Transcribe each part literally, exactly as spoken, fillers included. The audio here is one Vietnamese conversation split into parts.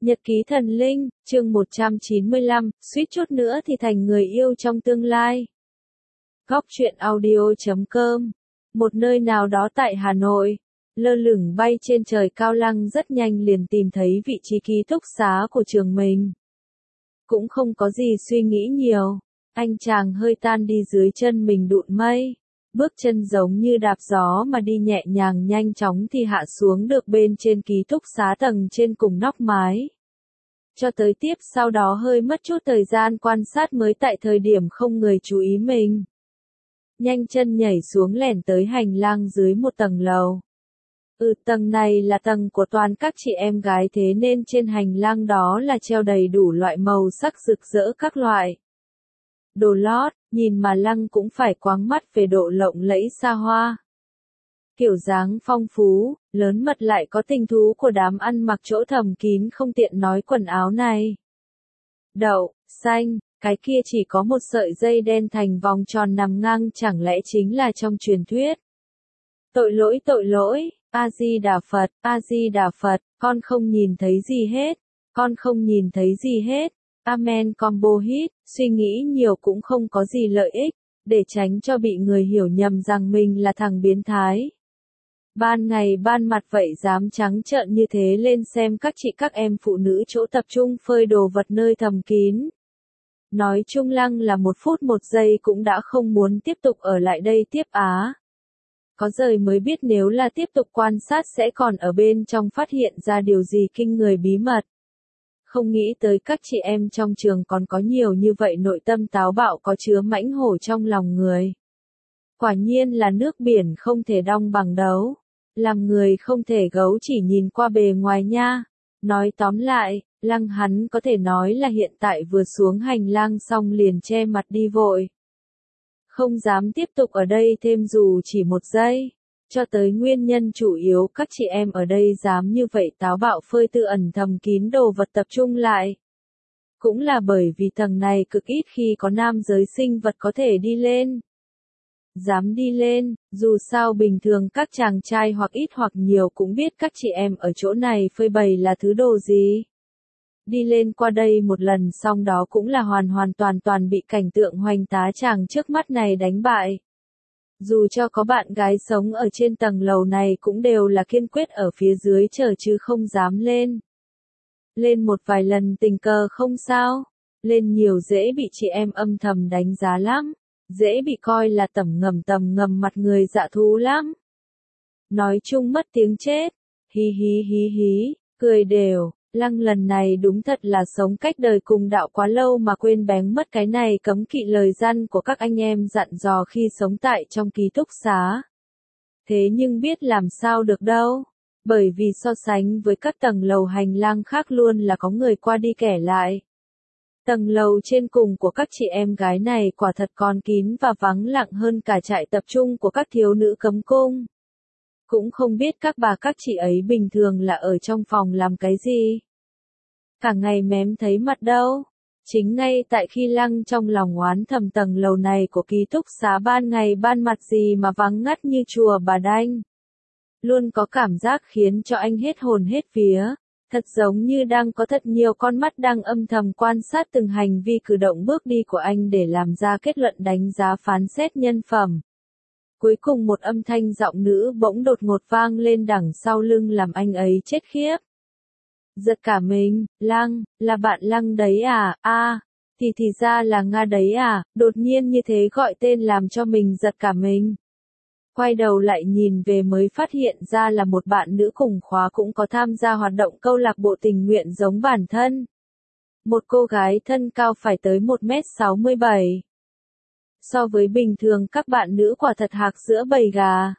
Nhật ký thần linh, chương một trăm chín mươi lăm, suýt chút nữa thì thành người yêu trong tương lai. Góc truyện audio chấm com. Một nơi nào đó tại Hà Nội, lơ lửng bay trên trời cao, Lăng rất nhanh liền tìm thấy vị trí ký túc xá của trường mình. Cũng không có gì suy nghĩ nhiều, anh chàng hơi tan đi dưới chân mình đụn mây. Bước chân giống như đạp gió mà đi nhẹ nhàng, nhanh chóng thì hạ xuống được bên trên ký túc xá tầng trên cùng nóc mái. Cho tới tiếp sau đó hơi mất chút thời gian quan sát mới tại thời điểm không người chú ý mình. Nhanh chân nhảy xuống lẻn tới hành lang dưới một tầng lầu. Ừ, tầng này là tầng của toàn các chị em gái, thế nên trên hành lang đó là treo đầy đủ loại màu sắc rực rỡ các loại đồ lót, nhìn mà Lăng cũng phải quáng mắt về độ lộng lẫy xa hoa. Kiểu dáng phong phú, lớn mật lại có tình thú của đám ăn mặc chỗ thầm kín không tiện nói quần áo này. Đậu, xanh, cái kia chỉ có một sợi dây đen thành vòng tròn nằm ngang, chẳng lẽ chính là trong truyền thuyết. Tội lỗi tội lỗi, A-di-đà Phật, A-di-đà Phật, con không nhìn thấy gì hết, con không nhìn thấy gì hết. Amen combo hit, suy nghĩ nhiều cũng không có gì lợi ích, để tránh cho bị người hiểu nhầm rằng mình là thằng biến thái. Ban ngày ban mặt vậy dám trắng trợn như thế lên xem các chị các em phụ nữ chỗ tập trung phơi đồ vật nơi thầm kín. Nói chung Lăng là một phút một giây cũng đã không muốn tiếp tục ở lại đây tiếp á. Có rời mới biết nếu là tiếp tục quan sát sẽ còn ở bên trong phát hiện ra điều gì kinh người bí mật. Không nghĩ tới các chị em trong trường còn có nhiều như vậy nội tâm táo bạo, có chứa mãnh hổ trong lòng người. Quả nhiên là nước biển không thể đong bằng đấu. Làm người không thể gấu chỉ nhìn qua bề ngoài nha. Nói tóm lại, Lăng hắn có thể nói là hiện tại vừa xuống hành lang xong liền che mặt đi vội. Không dám tiếp tục ở đây thêm dù chỉ một giây. Cho tới nguyên nhân chủ yếu các chị em ở đây dám như vậy táo bạo phơi tự ẩn thầm kín đồ vật tập trung lại. Cũng là bởi vì tầng này cực ít khi có nam giới sinh vật có thể đi lên. Dám đi lên, dù sao bình thường các chàng trai hoặc ít hoặc nhiều cũng biết các chị em ở chỗ này phơi bày là thứ đồ gì. Đi lên qua đây một lần xong đó cũng là hoàn hoàn toàn toàn bị cảnh tượng hoành tá chàng trước mắt này đánh bại. Dù cho có bạn gái sống ở trên tầng lầu này cũng đều là kiên quyết ở phía dưới chờ chứ không dám lên. Lên một vài lần tình cờ không sao, lên nhiều dễ bị chị em âm thầm đánh giá lắm, dễ bị coi là tẩm ngầm tầm ngầm mặt người dạ thú lắm. Nói chung mất tiếng chết, hí hí hí hí, cười đều. Lăng lần này đúng thật là sống cách đời cùng đạo quá lâu mà quên bén mất cái này cấm kỵ lời răn của các anh em dặn dò khi sống tại trong ký túc xá. Thế nhưng biết làm sao được đâu, bởi vì so sánh với các tầng lầu hành lang khác luôn là có người qua đi kẻ lại. Tầng lầu trên cùng của các chị em gái này quả thật còn kín và vắng lặng hơn cả trại tập trung của các thiếu nữ cấm cung. Cũng không biết các bà các chị ấy bình thường là ở trong phòng làm cái gì. Cả ngày mém thấy mặt đâu. Chính ngay tại khi Lăng trong lòng oán thầm tầng lầu này của ký túc xá ban ngày ban mặt gì mà vắng ngắt như chùa Bà Đanh. Luôn có cảm giác khiến cho anh hết hồn hết vía. Thật giống như đang có thật nhiều con mắt đang âm thầm quan sát từng hành vi cử động bước đi của anh để làm ra kết luận đánh giá phán xét nhân phẩm. Cuối cùng một âm thanh giọng nữ bỗng đột ngột vang lên đằng sau lưng làm anh ấy chết khiếp. Giật cả mình, Lăng, là bạn Lăng đấy à, a, à, thì thì ra là Nga đấy à, đột nhiên như thế gọi tên làm cho mình giật cả mình. Quay đầu lại nhìn về mới phát hiện ra là một bạn nữ cùng khóa cũng có tham gia hoạt động câu lạc bộ tình nguyện giống bản thân. Một cô gái thân cao phải tới một mét sáu mươi bảy. So với bình thường các bạn nữ quả thật hạc giữa bầy gà.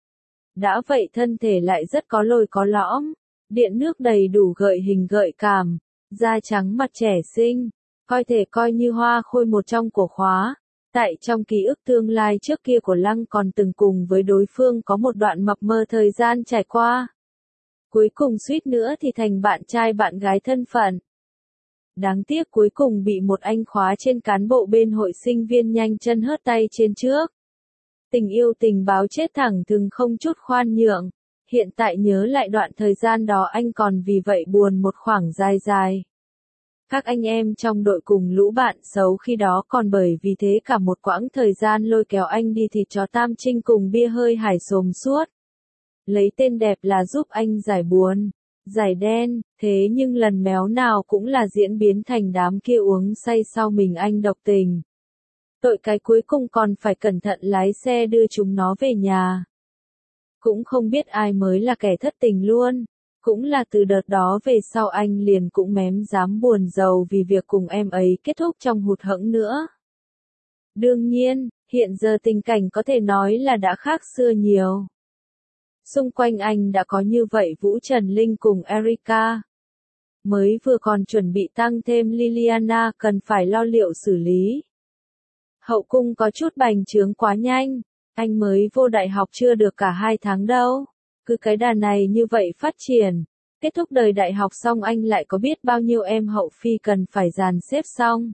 Đã vậy thân thể lại rất có lồi có lõm, điện nước đầy đủ gợi hình gợi cảm, da trắng mặt trẻ xinh, coi thể coi như hoa khôi một trong của khóa. Tại trong ký ức tương lai trước kia của Lăng còn từng cùng với đối phương có một đoạn mập mờ thời gian trải qua. Cuối cùng suýt nữa thì thành bạn trai bạn gái thân phận. Đáng tiếc cuối cùng bị một anh khóa trên cán bộ bên hội sinh viên nhanh chân hớt tay trên trước. Tình yêu tình báo chết thẳng thừng không chút khoan nhượng. hiện tại nhớ lại đoạn thời gian đó anh còn vì vậy buồn một khoảng dài dài. Các anh em trong đội cùng lũ bạn xấu khi đó còn bởi vì thế cả một quãng thời gian lôi kéo anh đi thịt chó Tam Trinh cùng bia hơi hải xồm suốt. Lấy tên đẹp là giúp anh giải buồn, giải đen, thế nhưng lần méo nào cũng là diễn biến thành đám kia uống say sau mình anh độc tình. Tội cái cuối cùng còn phải cẩn thận lái xe đưa chúng nó về nhà. Cũng không biết ai mới là kẻ thất tình luôn. Cũng là từ đợt đó về sau anh liền cũng mém dám buồn giàu vì việc cùng em ấy kết thúc trong hụt hẫng nữa. Đương nhiên, hiện giờ tình cảnh có thể nói là đã khác xưa nhiều. Xung quanh anh đã có như vậy Vũ Trần Linh cùng Erica. Mới vừa còn chuẩn bị tăng thêm Liliana cần phải lo liệu xử lý. Hậu cung có chút bành trướng quá nhanh, anh mới vô đại học chưa được cả hai tháng đâu. Cứ cái đà này như vậy phát triển, kết thúc đời đại học xong anh lại có biết bao nhiêu em hậu phi cần phải dàn xếp xong.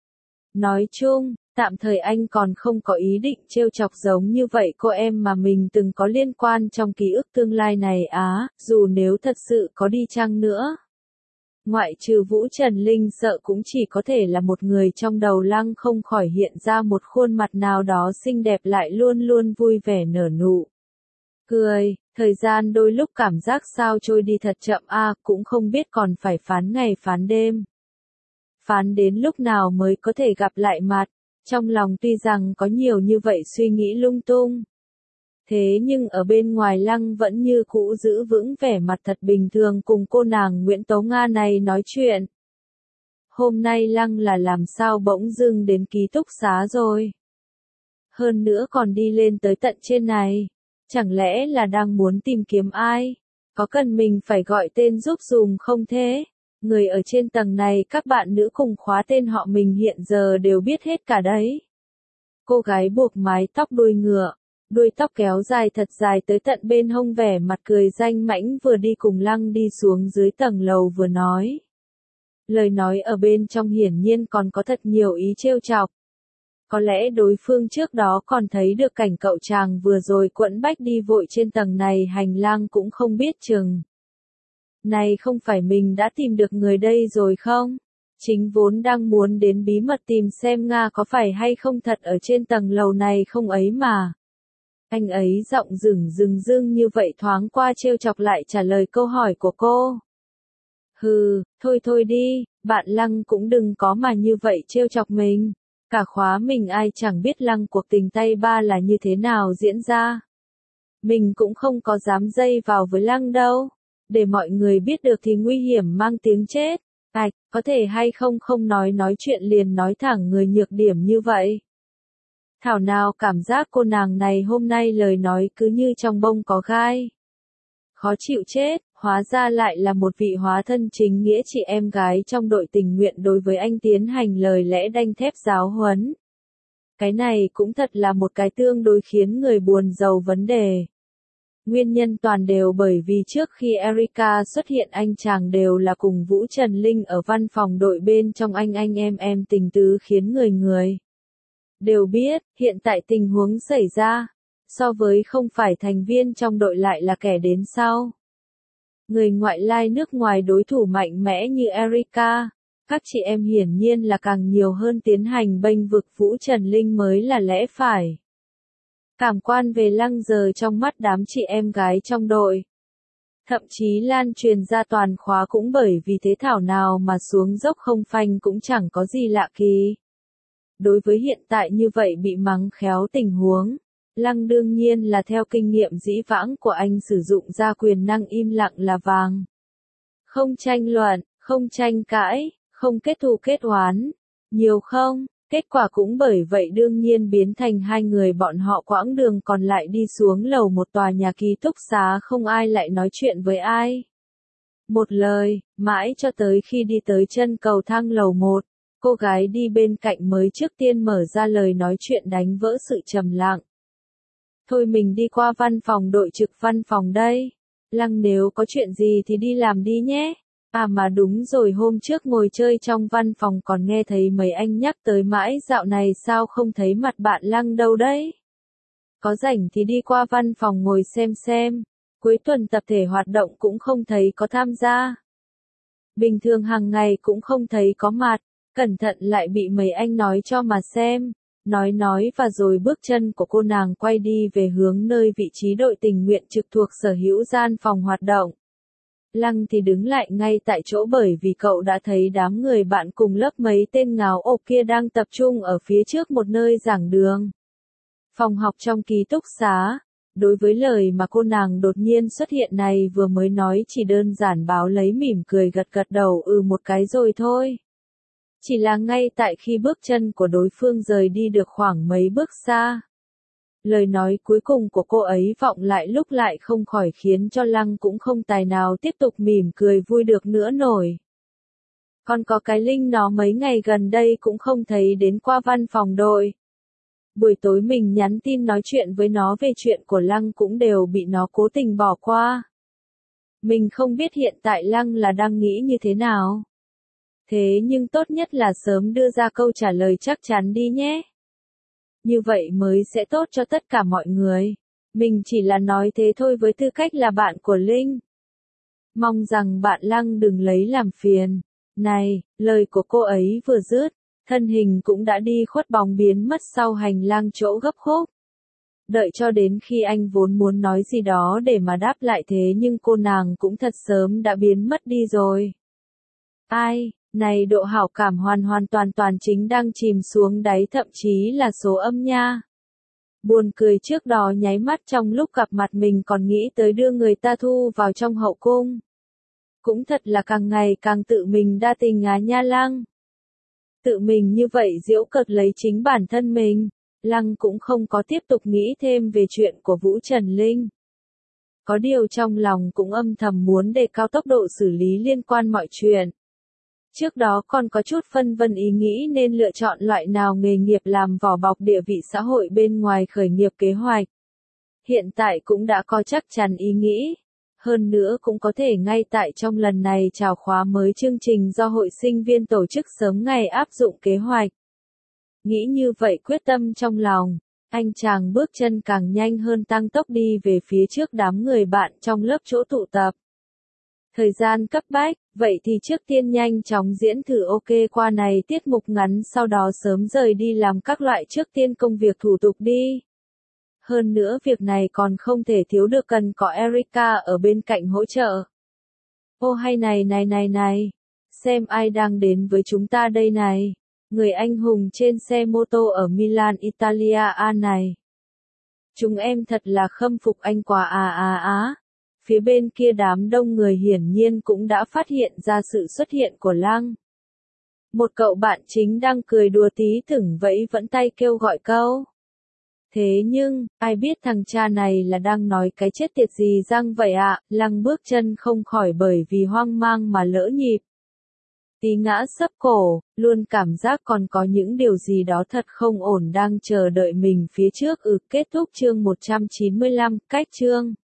Nói chung, tạm thời anh còn không có ý định trêu chọc giống như vậy cô em mà mình từng có liên quan trong ký ức tương lai này á, dù nếu thật sự có đi chăng nữa. Ngoại trừ Vũ Trần Linh sợ cũng chỉ có thể là một người trong đầu Lăng không khỏi hiện ra một khuôn mặt nào đó xinh đẹp lại luôn luôn vui vẻ nở nụ. Cười, thời gian đôi lúc cảm giác sao trôi đi thật chậm a, cũng không biết còn phải phán ngày phán đêm. Phán đến lúc nào mới có thể gặp lại mặt, trong lòng tuy rằng có nhiều như vậy suy nghĩ lung tung. Thế nhưng ở bên ngoài Lăng vẫn như cũ giữ vững vẻ mặt thật bình thường cùng cô nàng Nguyễn Tố Nga này nói chuyện. Hôm nay Lăng là làm sao bỗng dưng đến ký túc xá rồi. Hơn nữa còn đi lên tới tận trên này. Chẳng lẽ là đang muốn tìm kiếm ai? Có cần mình phải gọi tên giúp dùm không thế? Người ở trên tầng này các bạn nữ cùng khóa tên họ mình hiện giờ đều biết hết cả đấy. Cô gái buộc mái tóc đuôi ngựa, đuôi tóc kéo dài thật dài tới tận bên hông vẻ mặt cười danh mãnh vừa đi cùng Lăng đi xuống dưới tầng lầu vừa nói. Lời nói ở bên trong hiển nhiên còn có thật nhiều ý trêu chọc. Có lẽ đối phương trước đó còn thấy được cảnh cậu chàng vừa rồi quẫn bách đi vội trên tầng này hành lang cũng không biết chừng. Này không phải mình đã tìm được người đây rồi không? Chính vốn đang muốn đến bí mật tìm xem Nga có phải hay không thật ở trên tầng lầu này không ấy mà. Anh ấy giọng rừng rừng rưng như vậy thoáng qua trêu chọc lại trả lời câu hỏi của cô. Hừ, thôi thôi đi, bạn Lăng cũng đừng có mà như vậy trêu chọc mình. Cả khóa mình ai chẳng biết Lăng cuộc tình tay ba là như thế nào diễn ra. Mình cũng không có dám dây vào với Lăng đâu. Để mọi người biết được thì nguy hiểm mang tiếng chết. Ảch, có thể hay không không nói nói chuyện liền nói thẳng người nhược điểm như vậy. Thảo nào cảm giác cô nàng này hôm nay lời nói cứ như trong bông có gai. Khó chịu chết, hóa ra lại là một vị hóa thân chính nghĩa chị em gái trong đội tình nguyện đối với anh tiến hành lời lẽ đanh thép giáo huấn. Cái này cũng thật là một cái tương đối khiến người buồn giàu vấn đề. Nguyên nhân toàn đều bởi vì trước khi Erica xuất hiện anh chàng đều là cùng Vũ Trần Linh ở văn phòng đội bên trong anh anh em em tình tứ khiến người người đều biết, hiện tại tình huống xảy ra, so với không phải thành viên trong đội lại là kẻ đến sau. Người ngoại lai nước ngoài đối thủ mạnh mẽ như Erica, các chị em hiển nhiên là càng nhiều hơn tiến hành bênh vực Vũ Trần Linh mới là lẽ phải. Cảm quan về Lăng giờ trong mắt đám chị em gái trong đội. Thậm chí lan truyền ra toàn khóa cũng bởi vì thế thảo nào mà xuống dốc không phanh cũng chẳng có gì lạ kỳ. Đối với hiện tại như vậy bị mắng khéo tình huống, Lăng đương nhiên là theo kinh nghiệm dĩ vãng của anh sử dụng ra quyền năng im lặng là vàng. Không tranh luận, không tranh cãi, không kết thù kết oán. Nhiều không? Kết quả cũng bởi vậy đương nhiên biến thành hai người bọn họ quãng đường còn lại đi xuống lầu một tòa nhà ký túc xá không ai lại nói chuyện với ai. Một lời, mãi cho tới khi đi tới chân cầu thang lầu một, cô gái đi bên cạnh mới trước tiên mở ra lời nói chuyện đánh vỡ sự trầm lặng. Thôi mình đi qua văn phòng đội trực văn phòng đây. Lăng nếu có chuyện gì thì đi làm đi nhé. À mà đúng rồi hôm trước ngồi chơi trong văn phòng còn nghe thấy mấy anh nhắc tới mãi dạo này sao không thấy mặt bạn Lăng đâu đấy. Có rảnh thì đi qua văn phòng ngồi xem xem. Cuối tuần tập thể hoạt động cũng không thấy có tham gia. Bình thường hàng ngày cũng không thấy có mặt, cẩn thận lại bị mấy anh nói cho mà xem. Nói nói và rồi bước chân của cô nàng quay đi về hướng nơi vị trí đội tình nguyện trực thuộc sở hữu gian phòng hoạt động. Lăng thì đứng lại ngay tại chỗ bởi vì cậu đã thấy đám người bạn cùng lớp mấy tên ngáo ộp kia đang tập trung ở phía trước một nơi giảng đường. Phòng học trong ký túc xá. Đối với lời mà cô nàng đột nhiên xuất hiện này vừa mới nói chỉ đơn giản báo lấy mỉm cười gật gật đầu ừ một cái rồi thôi. Chỉ là ngay tại khi bước chân của đối phương rời đi được khoảng mấy bước xa. Lời nói cuối cùng của cô ấy vọng lại lúc lại không khỏi khiến cho Lăng cũng không tài nào tiếp tục mỉm cười vui được nữa nổi. Còn có cái Linh nó mấy ngày gần đây cũng không thấy đến qua văn phòng đội. Buổi tối mình nhắn tin nói chuyện với nó về chuyện của Lăng cũng đều bị nó cố tình bỏ qua. Mình không biết hiện tại Lăng là đang nghĩ như thế nào. Thế nhưng tốt nhất là sớm đưa ra câu trả lời chắc chắn đi nhé. Như vậy mới sẽ tốt cho tất cả mọi người. Mình chỉ là nói thế thôi với tư cách là bạn của Linh. Mong rằng bạn Lăng đừng lấy làm phiền. Này, lời của cô ấy vừa dứt, thân hình cũng đã đi khuất bóng biến mất sau hành lang chỗ gấp khúc. Đợi cho đến khi anh vốn muốn nói gì đó để mà đáp lại thế nhưng cô nàng cũng thật sớm đã biến mất đi rồi. Ai, này độ hảo cảm hoàn hoàn toàn toàn chính đang chìm xuống đáy thậm chí là số âm nha. Buồn cười trước đó nháy mắt trong lúc gặp mặt mình còn nghĩ tới đưa người ta thu vào trong hậu cung. Cũng thật là càng ngày càng tự mình đa tình á nha Lăng. Tự mình như vậy giễu cợt lấy chính bản thân mình, Lăng cũng không có tiếp tục nghĩ thêm về chuyện của Vũ Trần Linh. Có điều trong lòng cũng âm thầm muốn đề cao tốc độ xử lý liên quan mọi chuyện. Trước đó còn có chút phân vân ý nghĩ nên lựa chọn loại nào nghề nghiệp làm vỏ bọc địa vị xã hội bên ngoài khởi nghiệp kế hoạch. Hiện tại cũng đã có chắc chắn ý nghĩ. Hơn nữa cũng có thể ngay tại trong lần này chào khóa mới chương trình do hội sinh viên tổ chức sớm ngày áp dụng kế hoạch. Nghĩ như vậy quyết tâm trong lòng, anh chàng bước chân càng nhanh hơn tăng tốc đi về phía trước đám người bạn trong lớp chỗ tụ tập. Thời gian cấp bách, vậy thì trước tiên nhanh chóng diễn thử ok qua này tiết mục ngắn sau đó sớm rời đi làm các loại trước tiên công việc thủ tục đi. Hơn nữa việc này còn không thể thiếu được cần có Erica ở bên cạnh hỗ trợ. Ô hay này này này này, xem ai đang đến với chúng ta đây này, người anh hùng trên xe mô tô ở Milan Italia a này. Chúng em thật là khâm phục anh quá à à á. Phía bên kia đám đông người hiển nhiên cũng đã phát hiện ra sự xuất hiện của Lăng. Một cậu bạn chính đang cười đùa tí thửng vẫy vẫn tay kêu gọi câu. Thế nhưng, ai biết thằng cha này là đang nói cái chết tiệt gì răng vậy ạ, à? Lăng bước chân không khỏi bởi vì hoang mang mà lỡ nhịp. Tí ngã sấp cổ, luôn cảm giác còn có những điều gì đó thật không ổn đang chờ đợi mình phía trước. Ừ, kết thúc chương một trăm chín mươi lăm, cách chương.